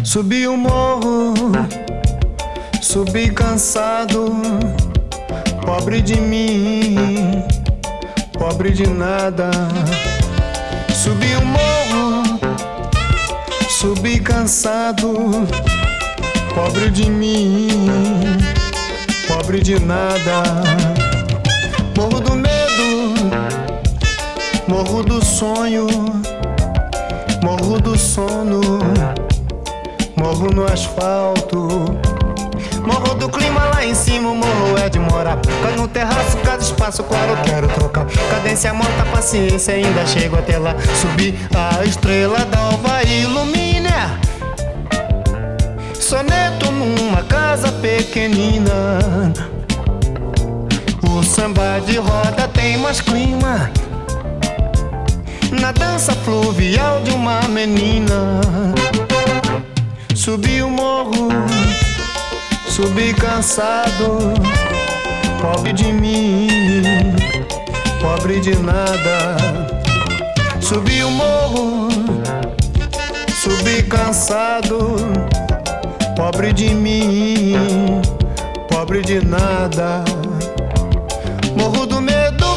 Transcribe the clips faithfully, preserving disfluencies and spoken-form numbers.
Subi o morro, subi cansado, pobre de mim, pobre de nada. Subi o morro, subi cansado, pobre de mim, pobre de nada. Morro do medo, morro do sonho, morro do sono, morro no asfalto. Morro do clima lá em cima, o morro é de morar. Cá no terraço, cada espaço, claro, eu quero trocar. Cadência morta, paciência, ainda chego até lá. Subir a estrela d'alva ilumina. Soneto numa casa pequenina. O samba de roda tem mais clima. Na dança fluvial de uma menina. Subi o morro, subi cansado, pobre de mim, pobre de nada. Subi o morro, subi cansado, pobre de mim, pobre de nada. Morro do medo,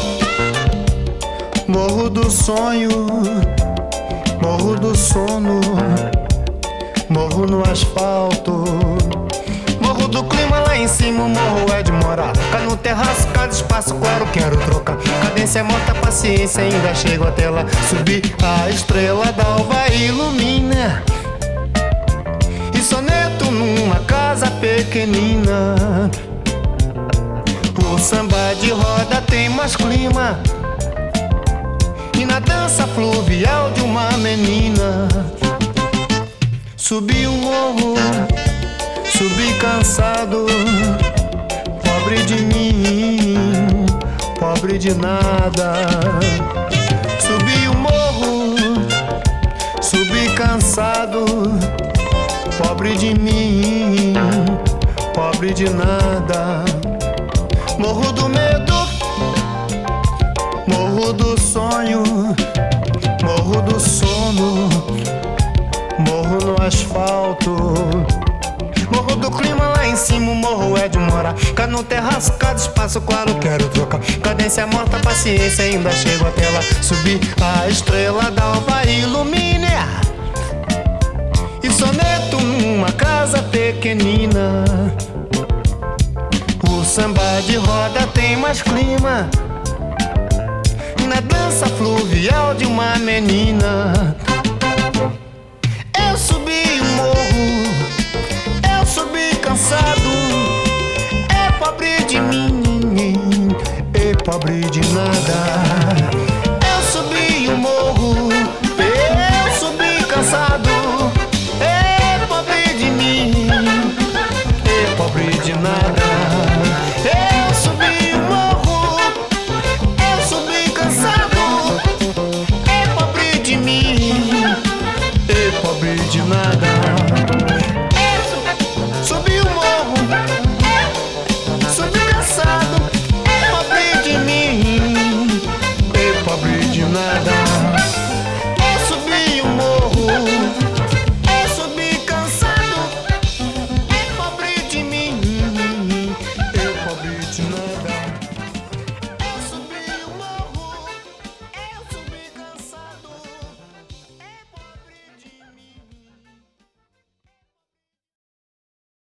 morro do sonho, morro do sono, morro no asfalto. Morro do clima lá em cima, o morro é de morar. Cá no terraço, cada espaço, claro, quero trocar. Cadência morta, paciência, ainda chego até lá. Subir a estrela d'alva ilumina. E soneto numa casa pequenina. O samba de roda tem mais clima. E na dança fluvial de uma menina. Subi um morro, subi cansado, pobre de mim, pobre de nada. Subi o morro, subi cansado, pobre de mim, pobre de nada. Morro do medo, morro do sonho, morro do sono, morro no asfalto. Morro do clima lá em cima, o morro é de morar. Cá no terraço, cada espaço, claro, quero trocar. Cadência morta, paciência, ainda chego até lá. Subir a estrela d'alva ilumina. E soneto numa casa pequenina. O samba de roda tem mais clima. E na dança fluvial de uma menina. Eu subi o morro, eu subi cansado. É pobre de mim, é pobre de nada. Eu subi o morro, eu subi cansado. É pobre de mim, é pobre de nada. Eu subi o morro, eu subi cansado. É pobre de mim, é pobre de nada.